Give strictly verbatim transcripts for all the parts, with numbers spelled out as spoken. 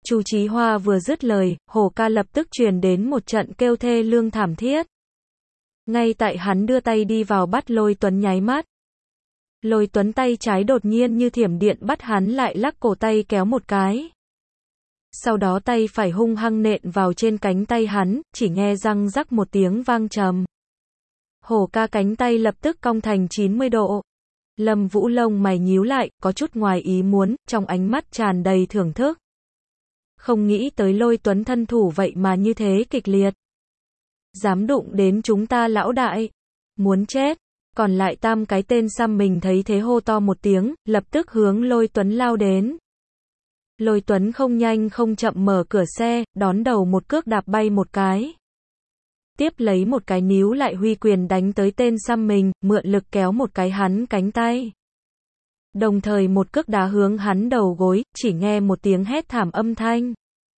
Chu Chí Hoa vừa dứt lời, Hồ Ca lập tức truyền đến một trận kêu thê lương thảm thiết. Ngay tại hắn đưa tay đi vào bắt Lôi Tuấn nháy mắt. Lôi Tuấn tay trái đột nhiên như thiểm điện bắt hắn lại lắc cổ tay kéo một cái. Sau đó tay phải hung hăng nện vào trên cánh tay hắn, chỉ nghe răng rắc một tiếng vang trầm. Hồ Ca cánh tay lập tức cong thành chín mươi độ. Lâm Vũ lông mày nhíu lại, có chút ngoài ý muốn, trong ánh mắt tràn đầy thưởng thức. Không nghĩ tới Lôi Tuấn thân thủ vậy mà như thế kịch liệt. Dám đụng đến chúng ta lão đại. Muốn chết. Còn lại tam cái tên xăm mình thấy thế hô to một tiếng, lập tức hướng Lôi Tuấn lao đến. Lôi Tuấn không nhanh không chậm mở cửa xe, đón đầu một cước đạp bay một cái. Tiếp lấy một cái níu lại huy quyền đánh tới tên xăm mình, mượn lực kéo một cái hắn cánh tay. Đồng thời một cước đá hướng hắn đầu gối, chỉ nghe một tiếng hét thảm âm thanh.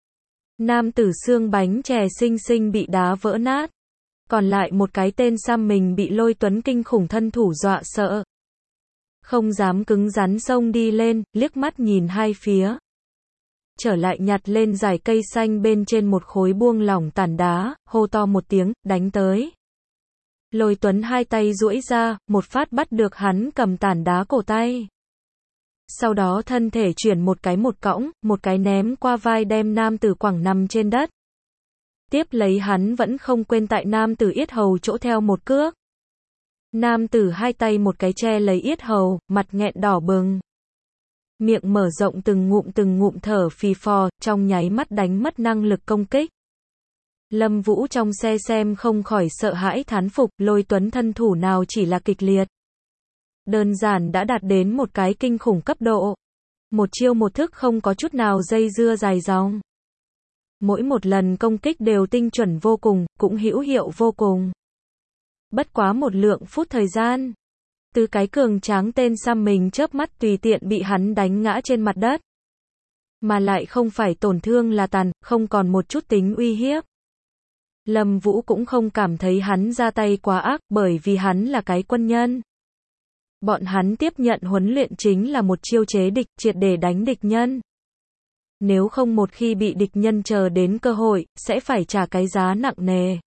Nam tử xương bánh chè xinh xinh bị đá vỡ nát. Còn lại một cái tên xăm mình bị Lôi Tuấn kinh khủng thân thủ dọa sợ. Không dám cứng rắn xông đi lên, liếc mắt nhìn hai phía. Trở lại nhặt lên dải cây xanh bên trên một khối buông lỏng tàn đá, hô to một tiếng, đánh tới. Lôi Tuấn hai tay duỗi ra, một phát bắt được hắn cầm tàn đá cổ tay. Sau đó thân thể chuyển một cái một cõng, một cái ném qua vai đem nam tử quẳng nằm trên đất. Tiếp lấy hắn vẫn không quên tại nam tử yết hầu chỗ theo một cước. Nam tử hai tay một cái che lấy yết hầu, mặt nghẹn đỏ bừng. Miệng mở rộng từng ngụm từng ngụm thở phì phò, trong nháy mắt đánh mất năng lực công kích. Lâm Vũ trong xe xem không khỏi sợ hãi thán phục, Lôi Tuấn thân thủ nào chỉ là kịch liệt. Đơn giản đã đạt đến một cái kinh khủng cấp độ. Một chiêu một thức không có chút nào dây dưa dài dòng. Mỗi một lần công kích đều tinh chuẩn vô cùng, cũng hữu hiệu vô cùng. Bất quá một lượng phút thời gian. Từ cái cường tráng tên xăm mình chớp mắt tùy tiện bị hắn đánh ngã trên mặt đất. Mà lại không phải tổn thương là tàn, không còn một chút tính uy hiếp. Lâm Vũ cũng không cảm thấy hắn ra tay quá ác, bởi vì hắn là cái quân nhân. Bọn hắn tiếp nhận huấn luyện chính là một chiêu chế địch, triệt để đánh địch nhân. Nếu không một khi bị địch nhân chờ đến cơ hội, sẽ phải trả cái giá nặng nề.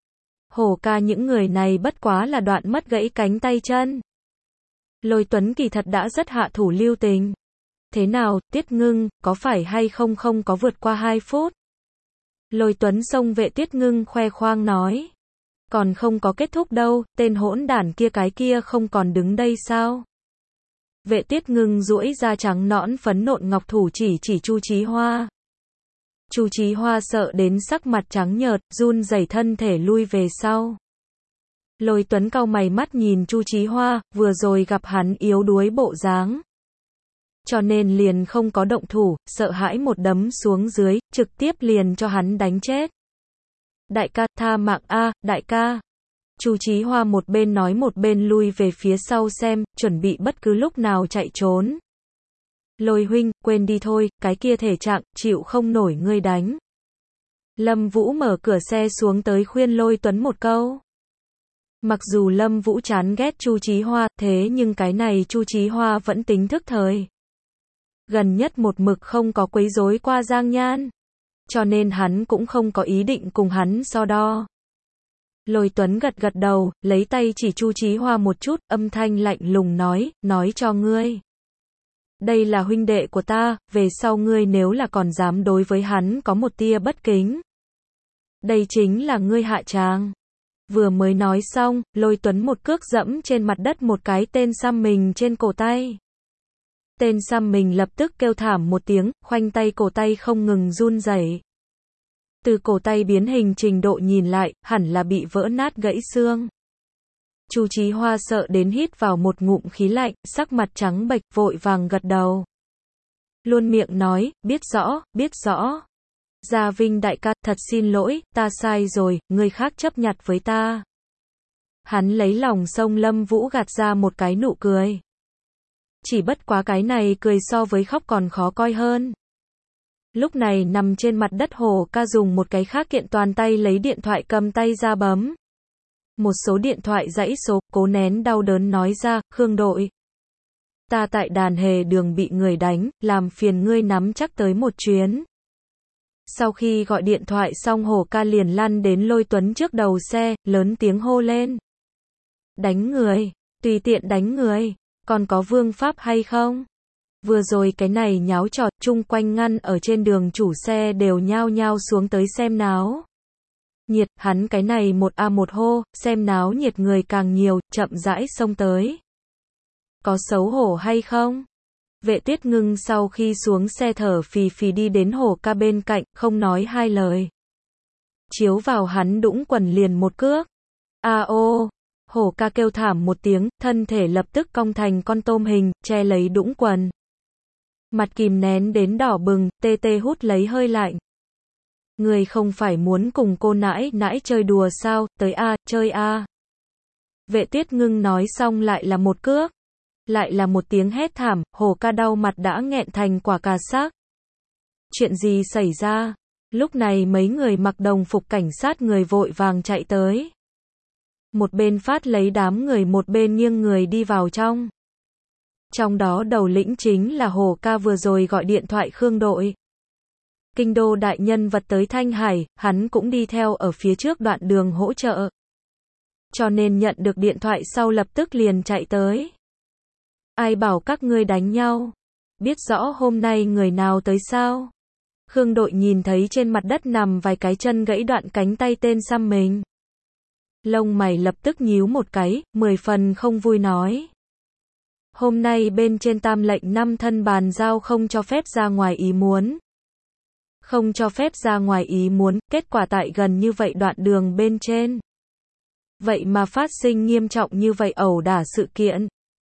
Hồ Ca những người này bất quá là đoạn mất gãy cánh tay chân. Lôi Tuấn kỳ thật đã rất hạ thủ lưu tình. Thế nào, Tiết Ngưng, có phải hay không không có vượt qua hai phút? Lôi Tuấn xông vệ Tiết Ngưng khoe khoang nói. Còn không có kết thúc đâu, tên hỗn đản kia cái kia không còn đứng đây sao? Vệ Tiết Ngưng duỗi ra trắng nõn phấn nộn ngọc thủ chỉ chỉ Chu Chí Hoa. Chu Chí Hoa sợ đến sắc mặt trắng nhợt, run rẩy thân thể lui về sau. Lôi Tuấn cau mày mắt nhìn Chu Chí Hoa, vừa rồi gặp hắn yếu đuối bộ dáng. Cho nên liền không có động thủ, sợ hãi một đấm xuống dưới, trực tiếp liền cho hắn đánh chết. Đại ca, tha mạng a, đại ca. Chu Chí Hoa một bên nói một bên lui về phía sau xem, chuẩn bị bất cứ lúc nào chạy trốn. Lôi huynh, quên đi thôi, cái kia thể trạng, chịu không nổi ngươi đánh. Lâm Vũ mở cửa xe xuống tới khuyên Lôi Tuấn một câu. Mặc dù Lâm Vũ chán ghét Chu Chí Hoa, thế nhưng cái này Chu Chí Hoa vẫn tính thức thời. Gần nhất một mực không có quấy rối qua Giang Nhan. Cho nên hắn cũng không có ý định cùng hắn so đo. Lôi Tuấn gật gật đầu, lấy tay chỉ Chu Chí Hoa một chút, âm thanh lạnh lùng nói, nói cho ngươi. Đây là huynh đệ của ta, về sau ngươi nếu là còn dám đối với hắn có một tia bất kính. Đây chính là ngươi hạ tràng. Vừa mới nói xong, Lôi Tuấn một cước dẫm trên mặt đất một cái tên xăm mình trên cổ tay. Tên xăm mình lập tức kêu thảm một tiếng, khoanh tay cổ tay không ngừng run rẩy. Từ cổ tay biến hình trình độ nhìn lại, hẳn là bị vỡ nát gãy xương. Chu Chí Hoa sợ đến hít vào một ngụm khí lạnh, sắc mặt trắng bệch, vội vàng gật đầu. Luôn miệng nói, biết rõ, biết rõ. Gia Vinh đại ca, thật xin lỗi, ta sai rồi, người khác chấp nhặt với ta. Hắn lấy lòng xông Lâm Vũ gạt ra một cái nụ cười. Chỉ bất quá cái này cười so với khóc còn khó coi hơn. Lúc này nằm trên mặt đất Hồ Ca dùng một cái khác kiện toàn tay lấy điện thoại cầm tay ra bấm. Một số điện thoại dãy số, cố nén đau đớn nói ra, Khương đội. Ta tại đàn hề đường bị người đánh, làm phiền ngươi nắm chắc tới một chuyến. Sau khi gọi điện thoại xong Hồ ca liền lăn đến Lôi Tuấn trước đầu xe, lớn tiếng hô lên. Đánh người, tùy tiện đánh người, còn có vương pháp hay không? Vừa rồi cái này nháo trò, chung quanh ngăn ở trên đường chủ xe đều nhao nhao xuống tới xem náo nhiệt, hắn cái này một a một hô, xem náo nhiệt người càng nhiều, chậm rãi xông tới. Có xấu hổ hay không? Vệ Tuyết Ngưng sau khi xuống xe thở phì phì đi đến Hồ ca bên cạnh, không nói hai lời. Chiếu vào hắn đũng quần liền một cước. A ô, Hồ ca kêu thảm một tiếng, thân thể lập tức cong thành con tôm hình, che lấy đũng quần. Mặt kìm nén đến đỏ bừng, tê tê hút lấy hơi lạnh. Người không phải muốn cùng cô nãi nãi chơi đùa sao, tới a, chơi a. Vệ Tuyết Ngưng nói xong lại là một cước. Lại là một tiếng hét thảm, Hồ ca đau mặt đã nghẹn thành quả cà xác. Chuyện gì xảy ra? Lúc này mấy người mặc đồng phục cảnh sát người vội vàng chạy tới. Một bên phát lấy đám người một bên nghiêng người đi vào trong. Trong đó đầu lĩnh chính là Hồ ca vừa rồi gọi điện thoại Khương Đội. Kinh đô đại nhân vật tới Thanh Hải, hắn cũng đi theo ở phía trước đoạn đường hỗ trợ. Cho nên nhận được điện thoại sau lập tức liền chạy tới. Ai bảo các ngươi đánh nhau? Biết rõ hôm nay người nào tới sao? Khương Đội nhìn thấy trên mặt đất nằm vài cái chân gãy đoạn cánh tay tên xăm mình. Lông mày lập tức nhíu một cái, mười phần không vui nói. Hôm nay bên trên tam lệnh năm thân bàn giao không cho phép ra ngoài ý muốn. Không cho phép ra ngoài ý muốn, kết quả tại gần như vậy đoạn đường bên trên. Vậy mà phát sinh nghiêm trọng như vậy ẩu đả sự kiện.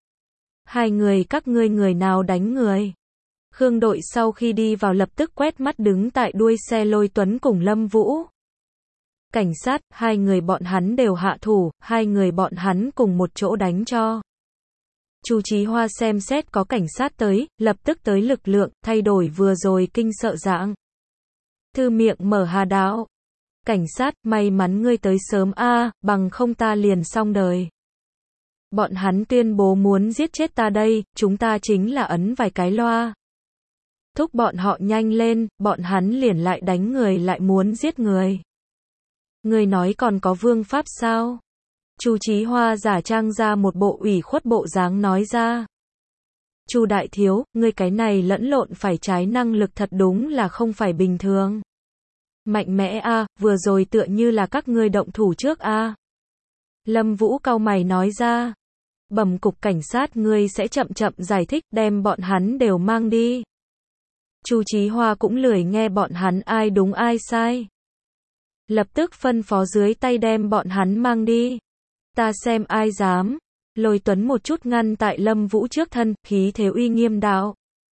Hai người các ngươi người nào đánh người? Khương Đội sau khi đi vào lập tức quét mắt đứng tại đuôi xe Lôi Tuấn cùng Lâm Vũ. Cảnh sát, hai người bọn hắn đều hạ thủ, hai người bọn hắn cùng một chỗ đánh cho. Chu Chí Hoa xem xét có cảnh sát tới, lập tức tới lực lượng, thay đổi vừa rồi kinh sợ dạng. Thư miệng mở hà đạo. Cảnh sát, may mắn ngươi tới sớm a, bằng không ta liền xong đời. Bọn hắn tuyên bố muốn giết chết ta đây, chúng ta chính là ấn vài cái loa. Thúc bọn họ nhanh lên, bọn hắn liền lại đánh người lại muốn giết người. Người nói còn có vương pháp sao? Chu Chí Hoa giả trang ra một bộ ủy khuất bộ dáng nói ra. Chu đại thiếu, ngươi cái này lẫn lộn phải trái năng lực thật đúng là không phải bình thường. Mạnh mẽ a, à, vừa rồi tựa như là các ngươi động thủ trước a. À. Lâm Vũ cau mày nói ra. Bẩm cục cảnh sát ngươi sẽ chậm chậm giải thích, đem bọn hắn đều mang đi. Chu Chí Hoa cũng lười nghe bọn hắn ai đúng ai sai. Lập tức phân phó dưới tay đem bọn hắn mang đi. Ta xem ai dám. Lôi Tuấn một chút ngăn tại Lâm Vũ trước thân, khí thế uy nghiêm đạo.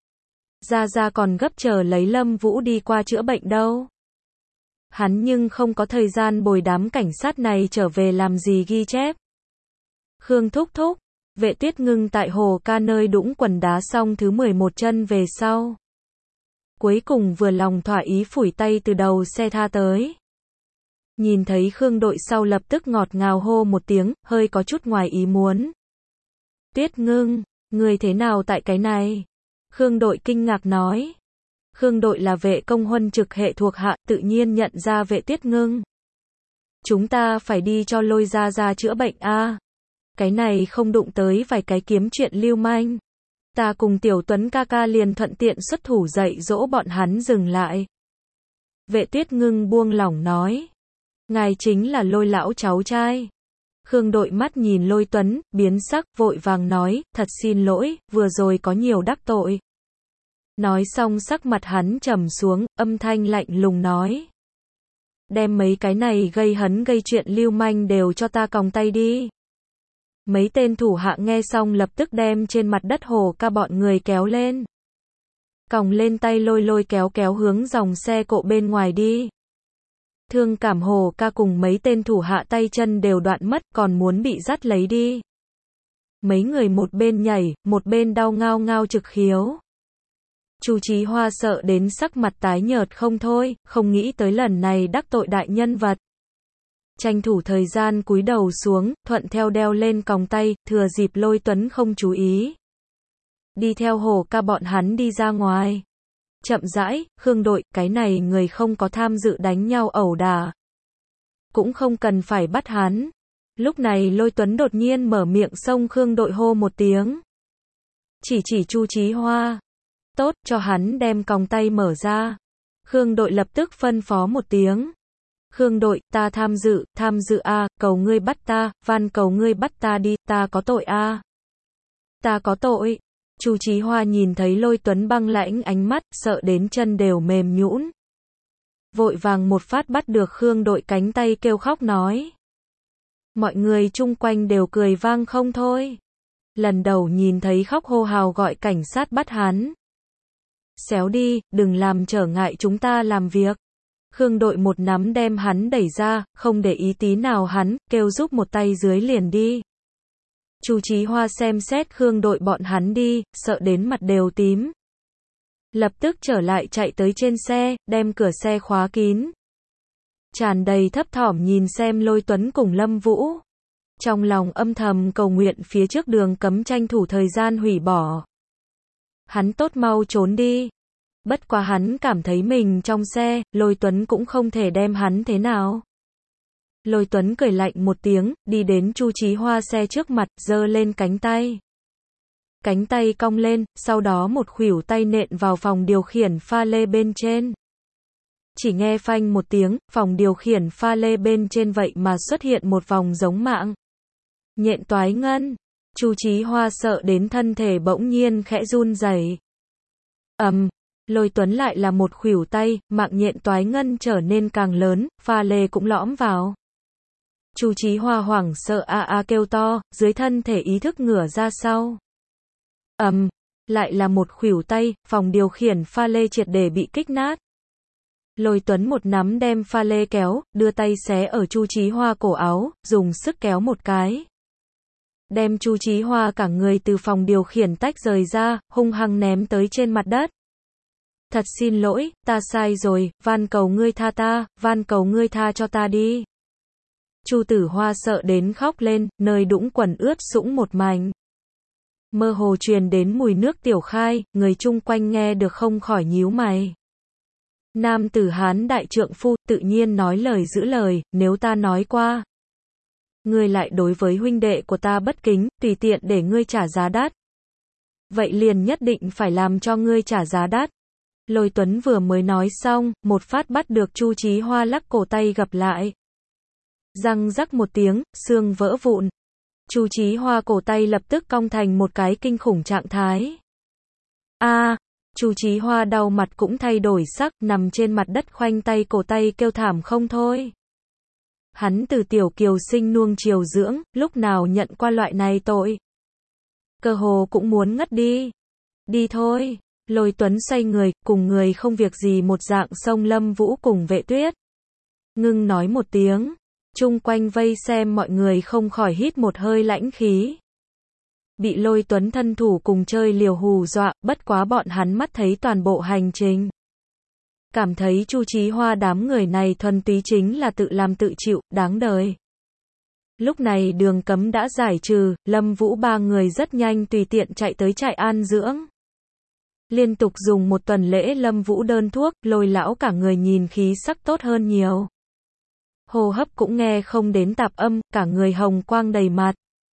Gia Gia còn gấp chờ lấy Lâm Vũ đi qua chữa bệnh đâu. Hắn nhưng không có thời gian bồi đám cảnh sát này trở về làm gì ghi chép. Khương thúc thúc, Vệ Tuyết Ngưng tại Hồ ca nơi đũng quần đá xong thứ mười một chân về sau. Cuối cùng vừa lòng thỏa ý phủi tay từ đầu xe tha tới. Nhìn thấy Khương Đội sau lập tức ngọt ngào hô một tiếng, hơi có chút ngoài ý muốn. Tuyết Ngưng, người thế nào tại cái này? Khương Đội kinh ngạc nói. Khương Đội là vệ công huân trực hệ thuộc hạ, tự nhiên nhận ra Vệ Tuyết Ngưng. Chúng ta phải đi cho Lôi Gia Gia chữa bệnh a. À. Cái này không đụng tới vài cái kiếm chuyện lưu manh. Ta cùng Tiểu Tuấn ca ca liền thuận tiện xuất thủ dạy dỗ bọn hắn dừng lại. Vệ Tuyết Ngưng buông lỏng nói. Ngài chính là Lôi lão cháu trai. Khương Đội mắt nhìn Lôi Tuấn, biến sắc, vội vàng nói, thật xin lỗi, vừa rồi có nhiều đắc tội. Nói xong sắc mặt hắn trầm xuống, âm thanh lạnh lùng nói. Đem mấy cái này gây hấn gây chuyện lưu manh đều cho ta còng tay đi. Mấy tên thủ hạ nghe xong lập tức đem trên mặt đất Hồ ca bọn người kéo lên. Còng lên tay lôi lôi kéo kéo hướng dòng xe cộ bên ngoài đi. Thương cảm Hồ ca cùng mấy tên thủ hạ tay chân đều đoạn mất, còn muốn bị dắt lấy đi. Mấy người một bên nhảy, một bên đau ngao ngao trực khiếu. Chu Chí Hoa sợ đến sắc mặt tái nhợt không thôi, không nghĩ tới lần này đắc tội đại nhân vật. Tranh thủ thời gian cúi đầu xuống, thuận theo đeo lên còng tay, thừa dịp Lôi Tuấn không chú ý. Đi theo Hồ ca bọn hắn đi ra ngoài. Chậm rãi, Khương đội, cái này người không có tham dự đánh nhau ẩu đả. Cũng không cần phải bắt hắn. Lúc này Lôi Tuấn đột nhiên mở miệng xông Khương đội hô một tiếng. Chỉ chỉ Chu Chí Hoa. Tốt, cho hắn đem còng tay mở ra. Khương đội lập tức phân phó một tiếng. Khương đội, ta tham dự, tham dự a, cầu ngươi bắt ta, van cầu ngươi bắt ta đi, ta có tội a. Ta có tội. Chu Chí Hoa nhìn thấy Lôi Tuấn băng lãnh ánh mắt, sợ đến chân đều mềm nhũn. Vội vàng một phát bắt được Khương đội cánh tay kêu khóc nói. Mọi người chung quanh đều cười vang không thôi. Lần đầu nhìn thấy khóc hô hào gọi cảnh sát bắt hắn. Xéo đi, đừng làm trở ngại chúng ta làm việc. Khương đội một nắm đem hắn đẩy ra, không để ý tí nào hắn, kêu giúp một tay dưới liền đi. Chu Chí Hoa xem xét Khương đội bọn hắn đi, sợ đến mặt đều tím. Lập tức trở lại chạy tới trên xe, đem cửa xe khóa kín. Tràn đầy thấp thỏm nhìn xem Lôi Tuấn cùng Lâm Vũ. Trong lòng âm thầm cầu nguyện phía trước đường cấm tranh thủ thời gian hủy bỏ. Hắn tốt mau trốn đi. Bất quá hắn cảm thấy mình trong xe, Lôi Tuấn cũng không thể đem hắn thế nào. Lôi Tuấn cười lạnh một tiếng, đi đến Chu Chí Hoa xe trước mặt, giơ lên cánh tay. Cánh tay cong lên, sau đó một khuỷu tay nện vào phòng điều khiển pha lê bên trên. Chỉ nghe phanh một tiếng, phòng điều khiển pha lê bên trên vậy mà xuất hiện một vòng giống mạng. Nhện toái ngân. Chu Chí Hoa sợ đến thân thể bỗng nhiên khẽ run rẩy. Ầm, um, Lôi Tuấn lại là một khuỷu tay, mạng nhện toái ngân trở nên càng lớn, pha lê cũng lõm vào. Chu Chí Hoa hoảng sợ a a kêu to, dưới thân thể ý thức ngửa ra sau. Ầm, um, lại là một khuỷu tay, phòng điều khiển pha lê triệt để bị kích nát. Lôi Tuấn một nắm đem pha lê kéo, đưa tay xé ở Chu Chí Hoa cổ áo, dùng sức kéo một cái. Đem Chu Chí Hoa cả người từ phòng điều khiển tách rời ra, hung hăng ném tới trên mặt đất. Thật xin lỗi, ta sai rồi, van cầu ngươi tha ta, van cầu ngươi tha cho ta đi. Chu Tử Hoa sợ đến khóc lên, nơi đũng quần ướt sũng một mảnh. Mơ hồ truyền đến mùi nước tiểu khai, người chung quanh nghe được không khỏi nhíu mày. Nam tử Hán đại trượng phu, tự nhiên nói lời giữ lời, nếu ta nói qua. Ngươi lại đối với huynh đệ của ta bất kính, tùy tiện để ngươi trả giá đắt. Vậy liền nhất định phải làm cho ngươi trả giá đắt. Lôi Tuấn vừa mới nói xong, một phát bắt được Chu Chí Hoa lắc cổ tay gập lại. Răng rắc một tiếng, xương vỡ vụn. Chu Chí Hoa cổ tay lập tức cong thành một cái kinh khủng trạng thái. A, à, Chu Chí Hoa đau mặt cũng thay đổi sắc, nằm trên mặt đất khoanh tay cổ tay kêu thảm không thôi. Hắn từ tiểu kiều sinh nuông chiều dưỡng, lúc nào nhận qua loại này tội. Cơ hồ cũng muốn ngất đi. Đi thôi. Lôi Tuấn xoay người, cùng người không việc gì một dạng xông Lâm Vũ cùng Vệ Tuyết. Ngưng nói một tiếng. Chung quanh vây xem mọi người không khỏi hít một hơi lãnh khí. Bị Lôi Tuấn thân thủ cùng chơi liều hù dọa, bất quá bọn hắn mắt thấy toàn bộ hành trình. Cảm thấy Chu Chí Hoa đám người này thuần túy chính là tự làm tự chịu, đáng đời. Lúc này đường cấm đã giải trừ, Lâm Vũ ba người rất nhanh tùy tiện chạy tới trại an dưỡng. Liên tục dùng một tuần lễ Lâm Vũ đơn thuốc, Lôi lão cả người nhìn khí sắc tốt hơn nhiều. Hô hấp cũng nghe không đến tạp âm, cả người hồng quang đầy mặt.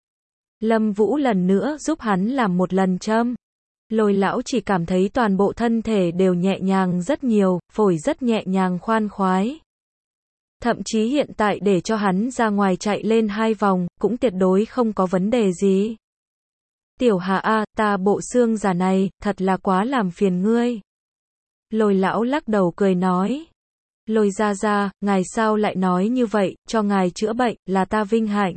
Lâm Vũ lần nữa giúp hắn làm một lần châm. Lôi lão chỉ cảm thấy toàn bộ thân thể đều nhẹ nhàng rất nhiều, phổi rất nhẹ nhàng khoan khoái. Thậm chí hiện tại để cho hắn ra ngoài chạy lên hai vòng, cũng tuyệt đối không có vấn đề gì. Tiểu Hà a, ta bộ xương già này, thật là quá làm phiền ngươi. Lôi lão lắc đầu cười nói. Lôi gia gia, ngài sao lại nói như vậy, cho ngài chữa bệnh, là ta vinh hạnh.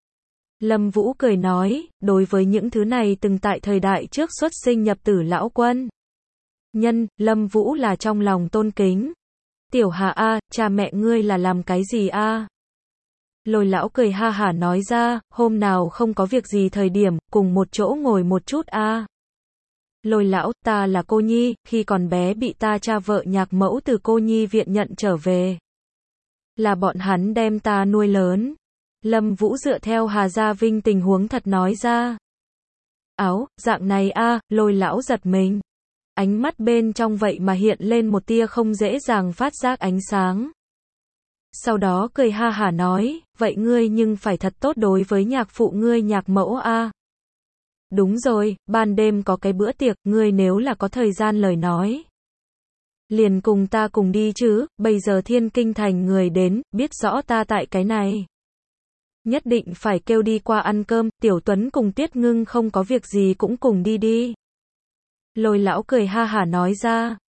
Lâm Vũ cười nói, đối với những thứ này từng tại thời đại trước xuất sinh nhập tử lão quân. Nhân, Lâm Vũ là trong lòng tôn kính. Tiểu Hà a, cha mẹ ngươi là làm cái gì a? Lôi lão cười ha hả nói ra, hôm nào không có việc gì thời điểm, cùng một chỗ ngồi một chút a. Lôi lão, ta là cô nhi, khi còn bé bị ta cha vợ nhạc mẫu từ cô nhi viện nhận trở về. Là bọn hắn đem ta nuôi lớn. Lâm Vũ dựa theo Hà Gia Vinh tình huống thật nói ra. Áo, dạng này a, Lôi lão giật mình. Ánh mắt bên trong vậy mà hiện lên một tia không dễ dàng phát giác ánh sáng. Sau đó cười ha hả nói, vậy ngươi nhưng phải thật tốt đối với nhạc phụ ngươi nhạc mẫu a. Đúng rồi, ban đêm có cái bữa tiệc, ngươi nếu là có thời gian lời nói. Liền cùng ta cùng đi chứ, bây giờ Thiên Kinh Thành người đến, biết rõ ta tại cái này. Nhất định phải kêu đi qua ăn cơm, Tiểu Tuấn cùng Tiết Ngưng không có việc gì cũng cùng đi đi. Lôi lão cười ha hả nói ra.